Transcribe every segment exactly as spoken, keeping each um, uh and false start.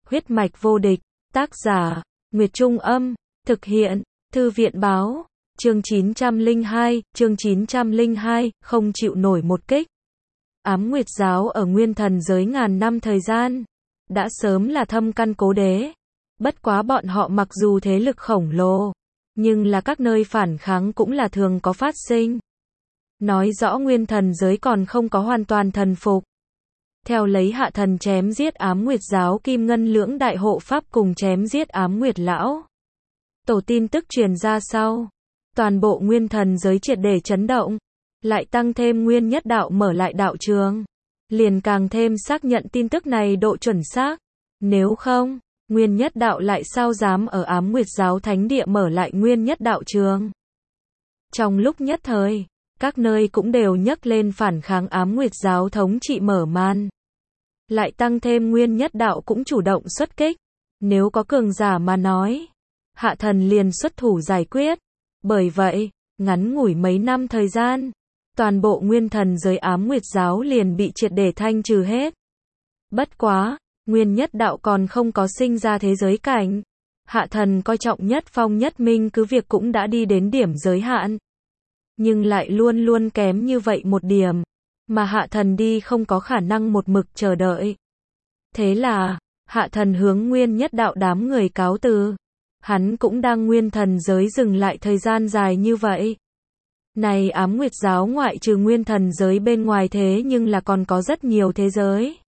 Huyết mạch vô địch, tác giả, Nguyệt Trung Âm, thực hiện, Thư viện Báo, chương chín trăm lẻ hai, chương chín trăm lẻ hai, không chịu nổi một kích. Ám Nguyệt giáo ở Nguyên Thần giới ngàn năm thời gian, đã sớm là thâm căn cố đế. Bất quá bọn họ mặc dù thế lực khổng lồ, nhưng là các nơi phản kháng cũng là thường có phát sinh. Nói rõ Nguyên Thần giới còn không có hoàn toàn thần phục. Theo lấy Hạ Thần chém giết Ám Nguyệt giáo Kim Ngân lưỡng đại hộ pháp cùng chém giết Ám Nguyệt lão tổ tin tức truyền ra sau, toàn bộ Nguyên Thần giới triệt để chấn động, lại tăng thêm Nguyên Nhất đạo mở lại đạo trường, liền càng thêm xác nhận tin tức này độ chuẩn xác. Nếu không, Nguyên Nhất đạo lại sao dám ở Ám Nguyệt giáo thánh địa mở lại Nguyên Nhất đạo trường. Trong lúc nhất thời, các nơi cũng đều nhấc lên phản kháng Ám Nguyệt giáo thống trị mở màn. Lại tăng thêm Nguyên Nhất đạo cũng chủ động xuất kích. Nếu có cường giả mà nói, Hạ Thần liền xuất thủ giải quyết. Bởi vậy, ngắn ngủi mấy năm thời gian, toàn bộ Nguyên Thần giới Ám Nguyệt giáo liền bị triệt để thanh trừ hết. Bất quá, Nguyên Nhất đạo còn không có sinh ra thế giới cảnh. Hạ Thần coi trọng nhất Phong Nhất Minh cứ việc cũng đã đi đến điểm giới hạn, nhưng lại luôn luôn kém như vậy một điểm, mà Hạ Thần đi không có khả năng một mực chờ đợi. Thế là, Hạ Thần hướng Nguyên Nhất đạo đám người cáo từ. Hắn cũng đang Nguyên Thần giới dừng lại thời gian dài như vậy. Này Ám Nguyệt giáo ngoại trừ Nguyên Thần giới bên ngoài thế nhưng là còn có rất nhiều thế giới.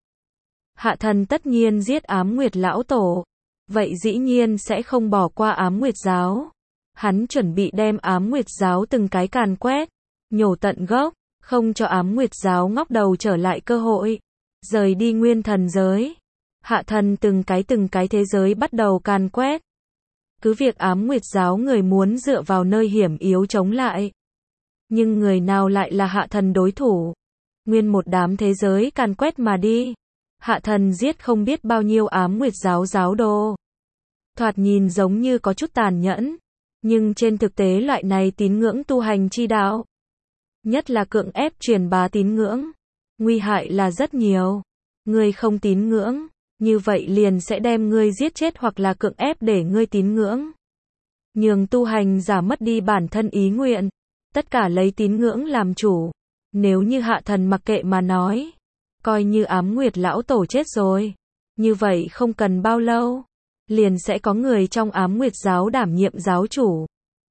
Hạ Thần tất nhiên giết Ám Nguyệt lão tổ, vậy dĩ nhiên sẽ không bỏ qua Ám Nguyệt giáo. Hắn chuẩn bị đem Ám Nguyệt giáo từng cái càn quét, nhổ tận gốc, không cho Ám Nguyệt giáo ngóc đầu trở lại cơ hội. Rời đi Nguyên Thần giới, Hạ Thần từng cái từng cái thế giới bắt đầu càn quét. Cứ việc Ám Nguyệt giáo người muốn dựa vào nơi hiểm yếu chống lại, nhưng người nào lại là Hạ Thần đối thủ. Nguyên một đám thế giới càn quét mà đi, Hạ Thần giết không biết bao nhiêu Ám Nguyệt giáo giáo đồ. Thoạt nhìn giống như có chút tàn nhẫn, nhưng trên thực tế loại này tín ngưỡng tu hành chi đạo, nhất là cưỡng ép truyền bá tín ngưỡng, nguy hại là rất nhiều. Ngươi không tín ngưỡng, như vậy liền sẽ đem ngươi giết chết hoặc là cưỡng ép để ngươi tín ngưỡng. Nhường tu hành giả mất đi bản thân ý nguyện, tất cả lấy tín ngưỡng làm chủ. Nếu như Hạ Thần mặc kệ mà nói, coi như Ám Nguyệt lão tổ chết rồi, như vậy không cần bao lâu, liền sẽ có người trong Ám Nguyệt giáo đảm nhiệm giáo chủ.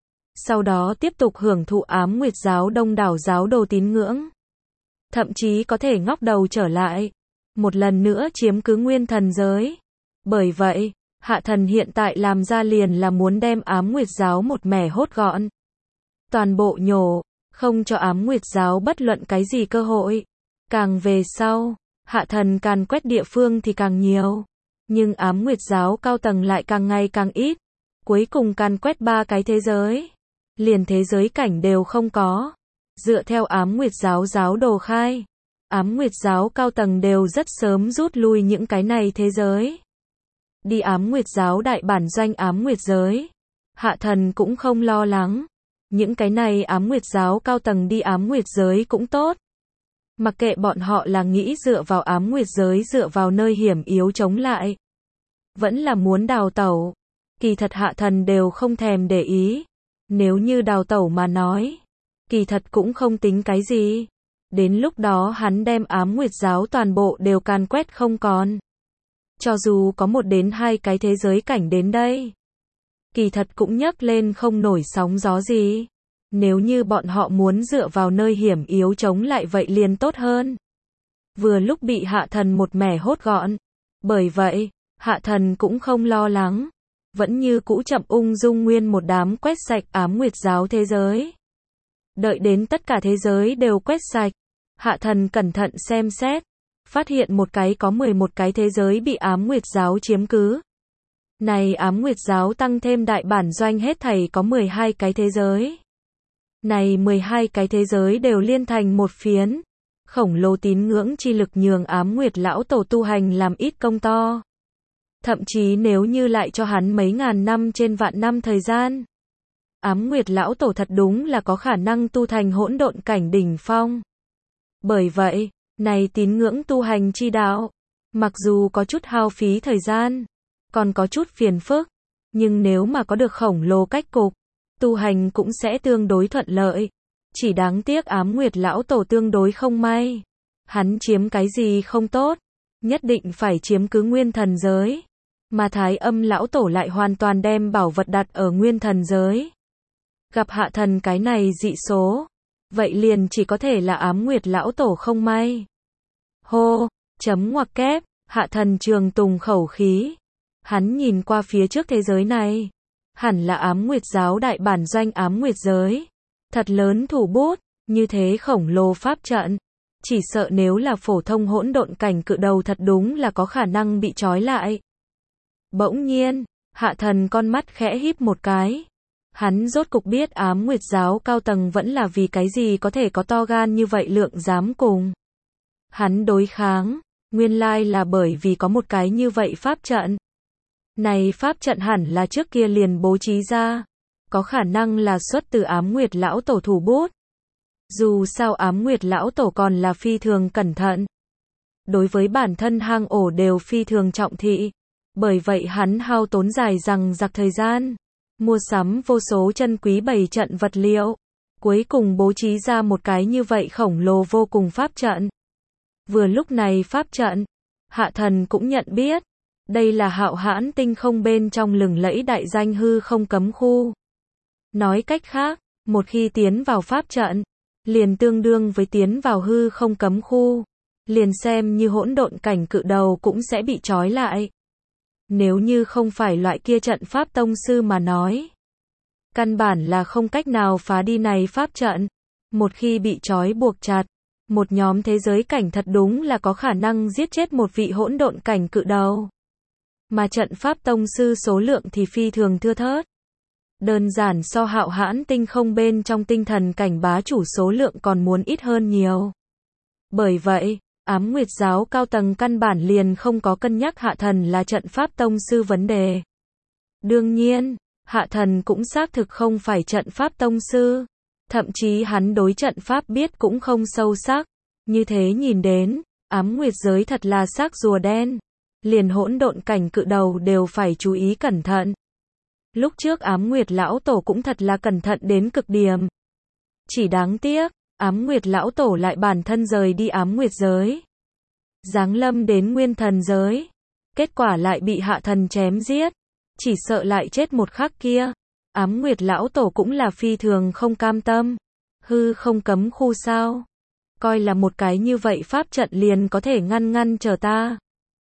Sau đó tiếp tục hưởng thụ Ám Nguyệt giáo đông đảo giáo đồ tín ngưỡng. Thậm chí có thể ngóc đầu trở lại, một lần nữa chiếm cứ Nguyên Thần giới. Bởi vậy, Hạ Thần hiện tại làm ra liền là muốn đem Ám Nguyệt giáo một mẻ hốt gọn. Toàn bộ nhổ, không cho Ám Nguyệt giáo bất luận cái gì cơ hội. Càng về sau, Hạ Thần càn quét địa phương thì càng nhiều. Nhưng Ám Nguyệt giáo cao tầng lại càng ngày càng ít. Cuối cùng càn quét ba cái thế giới, liền thế giới cảnh đều không có. Dựa theo Ám Nguyệt giáo giáo đồ khai, Ám Nguyệt giáo cao tầng đều rất sớm rút lui những cái này thế giới. Đi Ám Nguyệt giáo đại bản doanh Ám Nguyệt giới, Hạ Thần cũng không lo lắng. Những cái này Ám Nguyệt giáo cao tầng đi Ám Nguyệt giới cũng tốt. Mặc kệ bọn họ là nghĩ dựa vào Ám Nguyệt giới dựa vào nơi hiểm yếu chống lại, vẫn là muốn đào tẩu, kỳ thật Hạ Thần đều không thèm để ý. Nếu như đào tẩu mà nói, kỳ thật cũng không tính cái gì. Đến lúc đó hắn đem Ám Nguyệt giáo toàn bộ đều càn quét không còn. Cho dù có một đến hai cái thế giới cảnh đến đây, kỳ thật cũng nhấc lên không nổi sóng gió gì. Nếu như bọn họ muốn dựa vào nơi hiểm yếu chống lại vậy liền tốt hơn. Vừa lúc bị Hạ Thần một mẻ hốt gọn. Bởi vậy, Hạ Thần cũng không lo lắng. Vẫn như cũ chậm ung dung nguyên một đám quét sạch Ám Nguyệt giáo thế giới. Đợi đến tất cả thế giới đều quét sạch, Hạ Thần cẩn thận xem xét, phát hiện một cái có mười một cái thế giới bị Ám Nguyệt giáo chiếm cứ. Này Ám Nguyệt giáo tăng thêm đại bản doanh hết thảy có mười hai cái thế giới. Này mười hai cái thế giới đều liên thành một phiến. Khổng lồ tín ngưỡng chi lực nhường Ám Nguyệt lão tổ tu hành làm ít công to. Thậm chí nếu như lại cho hắn mấy ngàn năm trên vạn năm thời gian, Ám Nguyệt lão tổ thật đúng là có khả năng tu thành hỗn độn cảnh đỉnh phong. Bởi vậy, này tín ngưỡng tu hành chi đạo, mặc dù có chút hao phí thời gian, còn có chút phiền phức, nhưng nếu mà có được khổng lồ cách cục, tu hành cũng sẽ tương đối thuận lợi. Chỉ đáng tiếc Ám Nguyệt lão tổ tương đối không may. Hắn chiếm cái gì không tốt, nhất định phải chiếm cứ nguyên thần giới. Mà Thái Âm lão tổ lại hoàn toàn đem bảo vật đặt ở nguyên thần giới. Gặp Hạ Thần cái này dị số, vậy liền chỉ có thể là Ám Nguyệt lão tổ không may. Hô, chấm ngoặc kép, Hạ Thần trường tùng khẩu khí. Hắn nhìn qua phía trước thế giới này, hẳn là Ám Nguyệt giáo đại bản doanh Ám Nguyệt giới. Thật lớn thủ bút, như thế khổng lồ pháp trận. Chỉ sợ nếu là phổ thông hỗn độn cảnh cự đầu thật đúng là có khả năng bị trói lại. Bỗng nhiên, Hạ Thần con mắt khẽ híp một cái. Hắn rốt cục biết Ám Nguyệt giáo cao tầng vẫn là vì cái gì có thể có to gan như vậy lượng dám cùng hắn đối kháng, nguyên lai là bởi vì có một cái như vậy pháp trận. Này pháp trận hẳn là trước kia liền bố trí ra, có khả năng là xuất từ Ám Nguyệt lão tổ thủ bút. Dù sao Ám Nguyệt lão tổ còn là phi thường cẩn thận. Đối với bản thân hang ổ đều phi thường trọng thị. Bởi vậy hắn hao tốn dài dằng dặc thời gian, mua sắm vô số chân quý bày trận vật liệu, cuối cùng bố trí ra một cái như vậy khổng lồ vô cùng pháp trận. Vừa lúc này pháp trận, Hạ Thần cũng nhận biết, đây là Hạo Hãn tinh không bên trong lừng lẫy đại danh hư không cấm khu. Nói cách khác, một khi tiến vào pháp trận, liền tương đương với tiến vào hư không cấm khu, liền xem như hỗn độn cảnh cự đầu cũng sẽ bị trói lại. Nếu như không phải loại kia trận pháp tông sư mà nói, căn bản là không cách nào phá đi này pháp trận. Một khi bị trói buộc chặt, một nhóm thế giới cảnh thật đúng là có khả năng giết chết một vị hỗn độn cảnh cự đầu. Mà trận pháp tông sư số lượng thì phi thường thưa thớt. Đơn giản so Hạo Hãn tinh không bên trong tinh thần cảnh bá chủ số lượng còn muốn ít hơn nhiều. Bởi vậy, Ám Nguyệt giáo cao tầng căn bản liền không có cân nhắc Hạ Thần là trận pháp tông sư vấn đề. Đương nhiên, Hạ Thần cũng xác thực không phải trận pháp tông sư. Thậm chí hắn đối trận pháp biết cũng không sâu sắc. Như thế nhìn đến, Ám Nguyệt giới thật là xác rùa đen. Liền hỗn độn cảnh cự đầu đều phải chú ý cẩn thận. Lúc trước Ám Nguyệt lão tổ cũng thật là cẩn thận đến cực điểm. Chỉ đáng tiếc, Ám Nguyệt lão tổ lại bản thân rời đi Ám Nguyệt giới, giáng lâm đến nguyên thần giới, kết quả lại bị Hạ Thần chém giết, chỉ sợ lại chết một khắc kia. Ám Nguyệt lão tổ cũng là phi thường không cam tâm. Hư không cấm khu sao? Coi là một cái như vậy pháp trận liền có thể ngăn ngăn trở ta.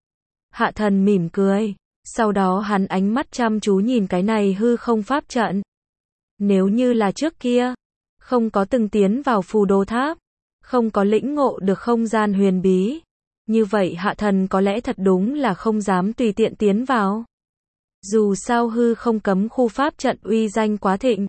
Hạ Thần mỉm cười, sau đó hắn ánh mắt chăm chú nhìn cái này hư không pháp trận. Nếu như là trước kia, không có từng tiến vào phù đồ tháp, không có lĩnh ngộ được không gian huyền bí, như vậy Hạ Thần có lẽ thật đúng là không dám tùy tiện tiến vào. Dù sao hư không cấm khu pháp trận uy danh quá thịnh.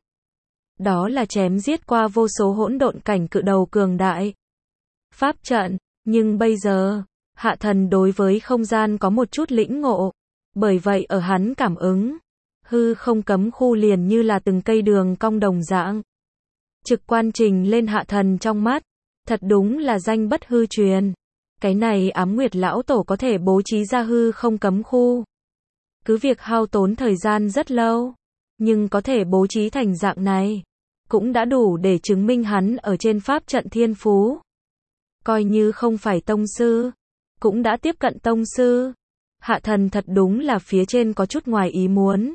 Đó là chém giết qua vô số hỗn độn cảnh cự đầu cường đại. Pháp trận, nhưng bây giờ, Hạ Thần đối với không gian có một chút lĩnh ngộ. Bởi vậy ở hắn cảm ứng, hư không cấm khu liền như là từng cây đường cong đồng dạng. Trực quan trình lên Hạ Thần trong mắt, thật đúng là danh bất hư truyền. Cái này Ám Nguyệt lão tổ có thể bố trí ra hư không cấm khu. Cứ việc hao tốn thời gian rất lâu, nhưng có thể bố trí thành dạng này, cũng đã đủ để chứng minh hắn ở trên pháp trận thiên phú. Coi như không phải tông sư, cũng đã tiếp cận tông sư. Hạ Thần thật đúng là phía trên có chút ngoài ý muốn.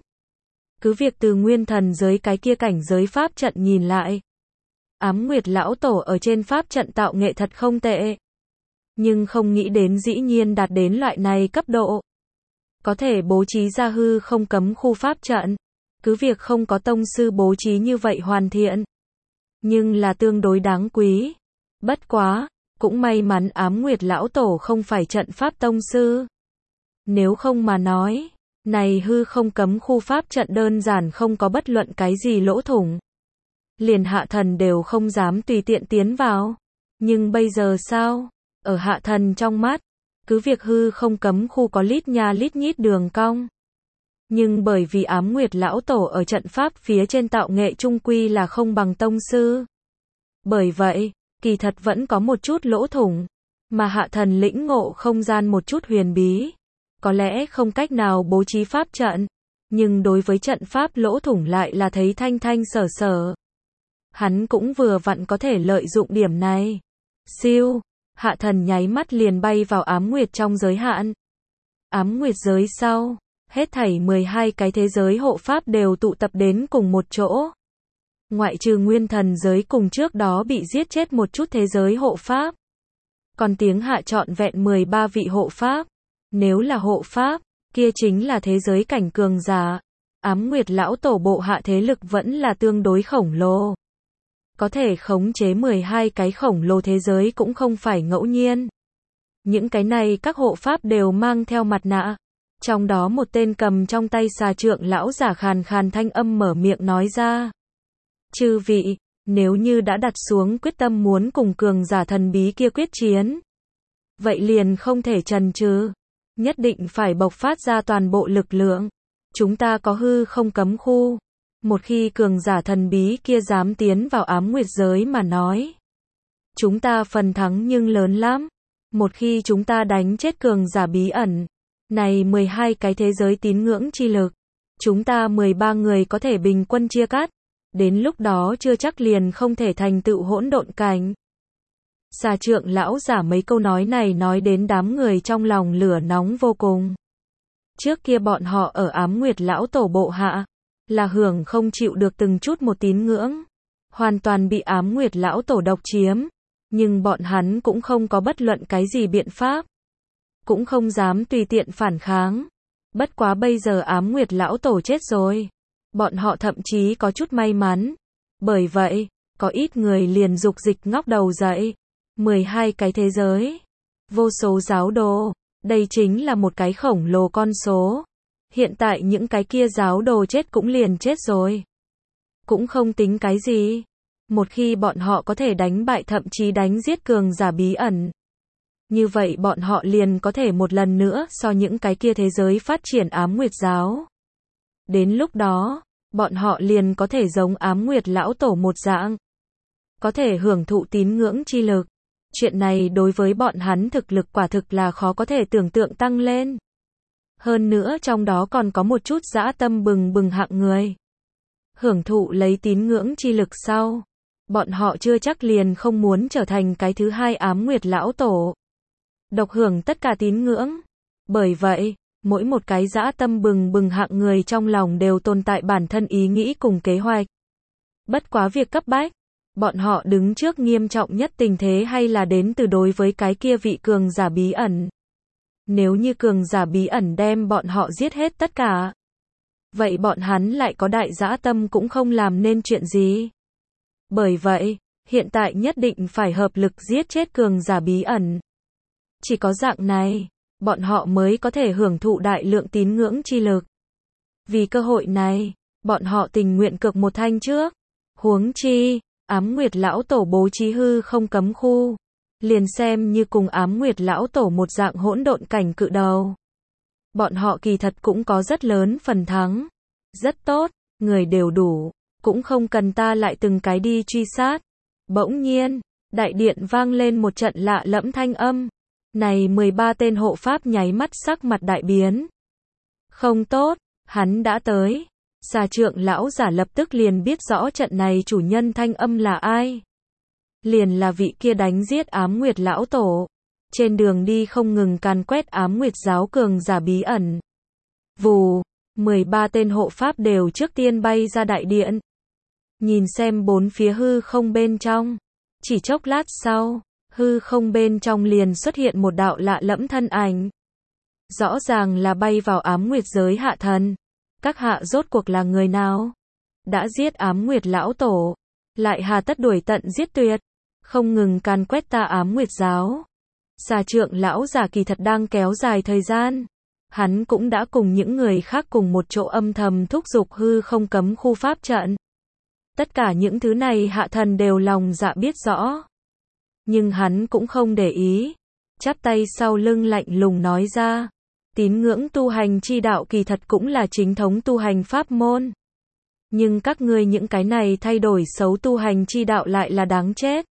Cứ việc từ nguyên thần giới cái kia cảnh giới pháp trận nhìn lại, Ám Nguyệt lão tổ ở trên pháp trận tạo nghệ thật không tệ. Nhưng không nghĩ đến dĩ nhiên đạt đến loại này cấp độ. Có thể bố trí ra hư không cấm khu pháp trận. Cứ việc không có tông sư bố trí như vậy hoàn thiện, nhưng là tương đối đáng quý. Bất quá, cũng may mắn Ám Nguyệt lão tổ không phải trận pháp tông sư. Nếu không mà nói, này hư không cấm khu pháp trận đơn giản không có bất luận cái gì lỗ thủng. Liền Hạ Thần đều không dám tùy tiện tiến vào. Nhưng bây giờ sao? Ở Hạ Thần trong mắt, cứ việc hư không cấm khu có lít nha lít nhít đường cong. Nhưng bởi vì Ám Nguyệt lão tổ ở trận pháp phía trên tạo nghệ trung quy là không bằng tông sư. Bởi vậy, kỳ thật vẫn có một chút lỗ thủng. Mà Hạ Thần lĩnh ngộ không gian một chút huyền bí, có lẽ không cách nào bố trí pháp trận, nhưng đối với trận pháp lỗ thủng lại là thấy thanh thanh sở sở. Hắn cũng vừa vặn có thể lợi dụng điểm này. Siêu, Hạ Thần nháy mắt liền bay vào ám nguyệt trong giới hạn. Ám nguyệt giới sau, hết thảy mười hai cái thế giới hộ pháp đều tụ tập đến cùng một chỗ. Ngoại trừ nguyên thần giới cùng trước đó bị giết chết một chút thế giới hộ pháp. Còn tiếng hạ trọn vẹn mười ba vị hộ pháp. Nếu là hộ pháp, kia chính là thế giới cảnh cường giả. Ám nguyệt lão tổ bộ hạ thế lực vẫn là tương đối khổng lồ. Có thể khống chế mười hai cái khổng lồ thế giới cũng không phải ngẫu nhiên. Những cái này các hộ pháp đều mang theo mặt nạ. Trong đó một tên cầm trong tay xà trượng lão giả khàn khàn thanh âm mở miệng nói ra. Chư vị, nếu như đã đặt xuống quyết tâm muốn cùng cường giả thần bí kia quyết chiến, vậy liền không thể chần chừ, nhất định phải bộc phát ra toàn bộ lực lượng. Chúng ta có hư không cấm khu. Một khi cường giả thần bí kia dám tiến vào ám nguyệt giới mà nói, chúng ta phần thắng nhưng lớn lắm. Một khi chúng ta đánh chết cường giả bí ẩn, này mười hai cái thế giới tín ngưỡng chi lực, chúng ta mười ba người có thể bình quân chia cắt. Đến lúc đó chưa chắc liền không thể thành tựu hỗn độn cảnh. Xà trượng lão giả mấy câu nói này nói đến đám người trong lòng lửa nóng vô cùng. Trước kia bọn họ ở ám nguyệt lão tổ bộ hạ, là hưởng không chịu được từng chút một tín ngưỡng. Hoàn toàn bị ám nguyệt lão tổ độc chiếm. Nhưng bọn hắn cũng không có bất luận cái gì biện pháp. Cũng không dám tùy tiện phản kháng. Bất quá bây giờ ám nguyệt lão tổ chết rồi. Bọn họ thậm chí có chút may mắn. Bởi vậy, có ít người liền dục dịch ngóc đầu dậy. mười hai cái thế giới. Vô số giáo đồ. Đây chính là một cái khổng lồ con số. Hiện tại những cái kia giáo đồ chết cũng liền chết rồi. Cũng không tính cái gì. Một khi bọn họ có thể đánh bại thậm chí đánh giết cường giả bí ẩn. Như vậy bọn họ liền có thể một lần nữa so những cái kia thế giới phát triển ám nguyệt giáo. Đến lúc đó, bọn họ liền có thể giống ám nguyệt lão tổ một dạng. Có thể hưởng thụ tín ngưỡng chi lực. Chuyện này đối với bọn hắn thực lực quả thực là khó có thể tưởng tượng tăng lên. Hơn nữa trong đó còn có một chút dã tâm bừng bừng hạng người. Hưởng thụ lấy tín ngưỡng chi lực sau. Bọn họ chưa chắc liền không muốn trở thành cái thứ hai ám nguyệt lão tổ. Độc hưởng tất cả tín ngưỡng. Bởi vậy, mỗi một cái dã tâm bừng bừng hạng người trong lòng đều tồn tại bản thân ý nghĩ cùng kế hoạch. Bất quá việc cấp bách, bọn họ đứng trước nghiêm trọng nhất tình thế hay là đến từ đối với cái kia vị cường giả bí ẩn. Nếu như cường giả bí ẩn đem bọn họ giết hết tất cả, vậy bọn hắn lại có đại dã tâm cũng không làm nên chuyện gì. Bởi vậy, hiện tại nhất định phải hợp lực giết chết cường giả bí ẩn. Chỉ có dạng này, bọn họ mới có thể hưởng thụ đại lượng tín ngưỡng chi lực. Vì cơ hội này, bọn họ tình nguyện cực một thanh trước. Huống chi, ám nguyệt lão tổ bố trí hư không cấm khu. Liền xem như cùng ám nguyệt lão tổ một dạng hỗn độn cảnh cự đầu. Bọn họ kỳ thật cũng có rất lớn phần thắng. Rất tốt, người đều đủ. Cũng không cần ta lại từng cái đi truy sát. Bỗng nhiên, đại điện vang lên một trận lạ lẫm thanh âm. Này mười ba tên hộ pháp nháy mắt sắc mặt đại biến. Không tốt, hắn đã tới. Xà trượng lão giả lập tức liền biết rõ trận này chủ nhân thanh âm là ai. Liền là vị kia đánh giết ám nguyệt lão tổ. Trên đường đi không ngừng càn quét ám nguyệt giáo cường giả bí ẩn. Vù, mười ba tên hộ pháp đều trước tiên bay ra đại điện. Nhìn xem bốn phía hư không bên trong. Chỉ chốc lát sau, hư không bên trong liền xuất hiện một đạo lạ lẫm thân ảnh. Rõ ràng là bay vào ám nguyệt giới hạ thần. Các hạ rốt cuộc là người nào? Đã giết ám nguyệt lão tổ, lại hà tất đuổi tận giết tuyệt, không ngừng càn quét ta ám nguyệt giáo. Xà trượng lão giả kỳ thật đang kéo dài thời gian. Hắn cũng đã cùng những người khác cùng một chỗ âm thầm thúc giục hư không cấm khu pháp trận. Tất cả những thứ này hạ thần đều lòng dạ biết rõ. Nhưng hắn cũng không để ý. Chắp tay sau lưng lạnh lùng nói ra. Tín ngưỡng tu hành chi đạo kỳ thật cũng là chính thống tu hành pháp môn. Nhưng các ngươi những cái này thay đổi xấu tu hành chi đạo lại là đáng chết.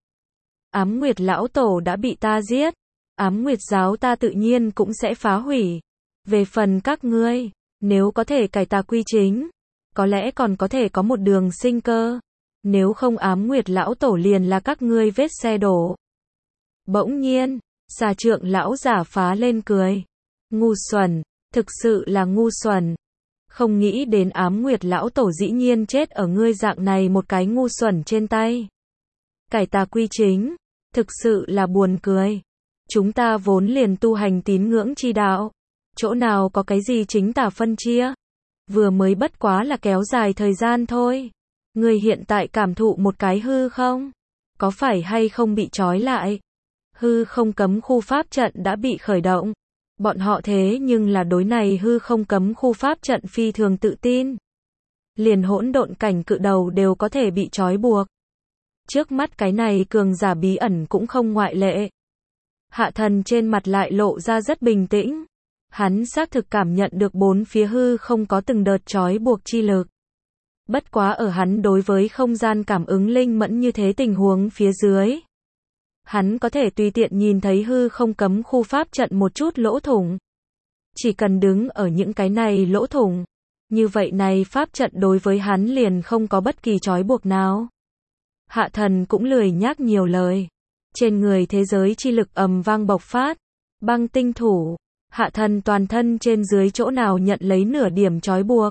Ám nguyệt lão tổ đã bị ta giết. Ám nguyệt giáo ta tự nhiên cũng sẽ phá hủy. Về phần các ngươi, nếu có thể cải tà quy chính, có lẽ còn có thể có một đường sinh cơ. Nếu không Ám Nguyệt lão tổ liền là các ngươi vết xe đổ. Bỗng nhiên, Xà Trượng lão giả phá lên cười. Ngu xuẩn, thực sự là ngu xuẩn. Không nghĩ đến Ám Nguyệt lão tổ dĩ nhiên chết ở ngươi dạng này một cái ngu xuẩn trên tay. Cải tà quy chính, thực sự là buồn cười. Chúng ta vốn liền tu hành tín ngưỡng chi đạo, chỗ nào có cái gì chính tà phân chia, vừa mới bất quá là kéo dài thời gian thôi. Ngươi hiện tại cảm thụ một cái hư không? Có phải hay không bị trói lại? Hư không cấm khu pháp trận đã bị khởi động. Bọn họ thế nhưng là đối này hư không cấm khu pháp trận phi thường tự tin. Liền hỗn độn cảnh cự đầu đều có thể bị trói buộc. Trước mắt cái này cường giả bí ẩn cũng không ngoại lệ. Hạ Thần trên mặt lại lộ ra rất bình tĩnh. Hắn xác thực cảm nhận được bốn phía hư không có từng đợt trói buộc chi lực. Bất quá ở hắn đối với không gian cảm ứng linh mẫn như thế tình huống phía dưới, hắn có thể tùy tiện nhìn thấy hư không cấm khu pháp trận một chút lỗ thủng. Chỉ cần đứng ở những cái này lỗ thủng, như vậy này pháp trận đối với hắn liền không có bất kỳ trói buộc nào. Hạ Thần cũng lười nhắc nhiều lời. Trên người thế giới chi lực ầm vang bộc phát. Băng tinh thủ. Hạ Thần toàn thân trên dưới chỗ nào nhận lấy nửa điểm trói buộc.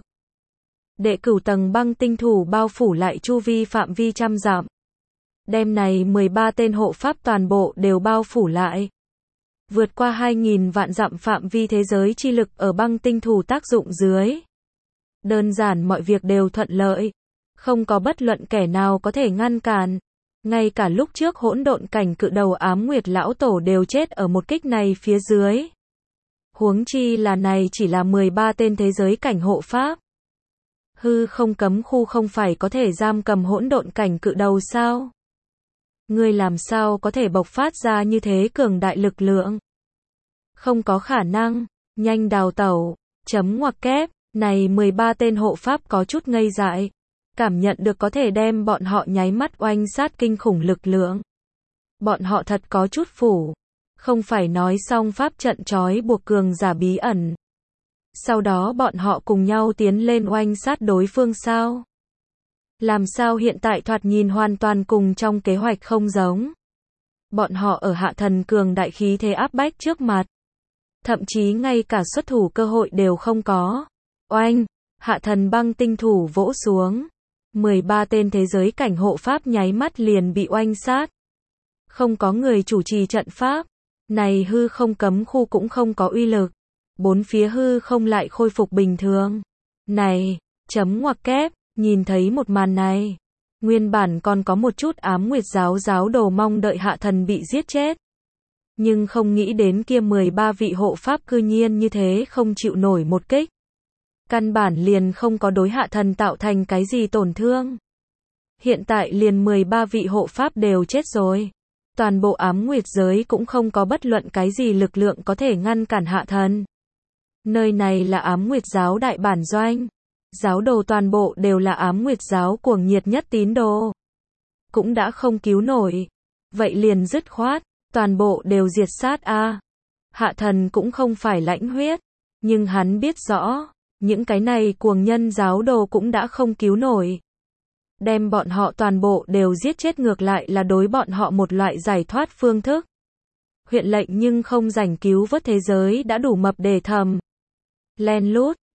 Đệ cửu tầng băng tinh thủ bao phủ lại chu vi phạm vi trăm dặm. Đêm này mười ba tên hộ pháp toàn bộ đều bao phủ lại. Vượt qua hai nghìn vạn dặm phạm vi thế giới chi lực ở băng tinh thủ tác dụng dưới. Đơn giản mọi việc đều thuận lợi. Không có bất luận kẻ nào có thể ngăn cản. Ngay cả lúc trước hỗn độn cảnh cự đầu Ám Nguyệt lão tổ đều chết ở một kích này phía dưới. Huống chi là này chỉ là mười ba tên thế giới cảnh hộ pháp. Hư không cấm khu không phải có thể giam cầm hỗn độn cảnh cự đầu sao? Ngươi làm sao có thể bộc phát ra như thế cường đại lực lượng? Không có khả năng, nhanh đào tẩu, chấm ngoặc kép, này mười ba tên hộ pháp có chút ngây dại. Cảm nhận được có thể đem bọn họ nháy mắt oanh sát kinh khủng lực lượng. Bọn họ thật có chút phủ. Không phải nói xong pháp trận trói buộc cường giả bí ẩn. Sau đó bọn họ cùng nhau tiến lên oanh sát đối phương sao? Làm sao hiện tại thoạt nhìn hoàn toàn cùng trong kế hoạch không giống? Bọn họ ở Hạ Thần cường đại khí thế áp bách trước mặt. Thậm chí ngay cả xuất thủ cơ hội đều không có. Oanh! Hạ Thần băng tinh thủ vỗ xuống. mười ba tên thế giới cảnh hộ pháp nháy mắt liền bị oanh sát. Không có người chủ trì trận pháp. Này hư không cấm khu cũng không có uy lực. Bốn phía hư không lại khôi phục bình thường. Này, chấm ngoặc kép, nhìn thấy một màn này. Nguyên bản còn có một chút Ám Nguyệt giáo giáo đồ mong đợi Hạ Thần bị giết chết. Nhưng không nghĩ đến kia mười ba vị hộ pháp cư nhiên như thế không chịu nổi một kích. Căn bản liền không có đối Hạ Thần tạo thành cái gì tổn thương. Hiện tại liền mười ba vị hộ pháp đều chết rồi. Toàn bộ Ám Nguyệt giới cũng không có bất luận cái gì lực lượng có thể ngăn cản Hạ Thần. Nơi này là Ám Nguyệt giáo đại bản doanh. Giáo đồ toàn bộ đều là Ám Nguyệt giáo cuồng nhiệt nhất tín đồ. Cũng đã không cứu nổi. Vậy liền dứt khoát, toàn bộ đều diệt sát a. Hạ Thần cũng không phải lãnh huyết. Nhưng hắn biết rõ, những cái này cuồng nhân giáo đồ cũng đã không cứu nổi. Đem bọn họ toàn bộ đều giết chết ngược lại là đối bọn họ một loại giải thoát phương thức. Huyện lệnh nhưng không rảnh cứu vớt thế giới đã đủ mập để thầm. Len lút,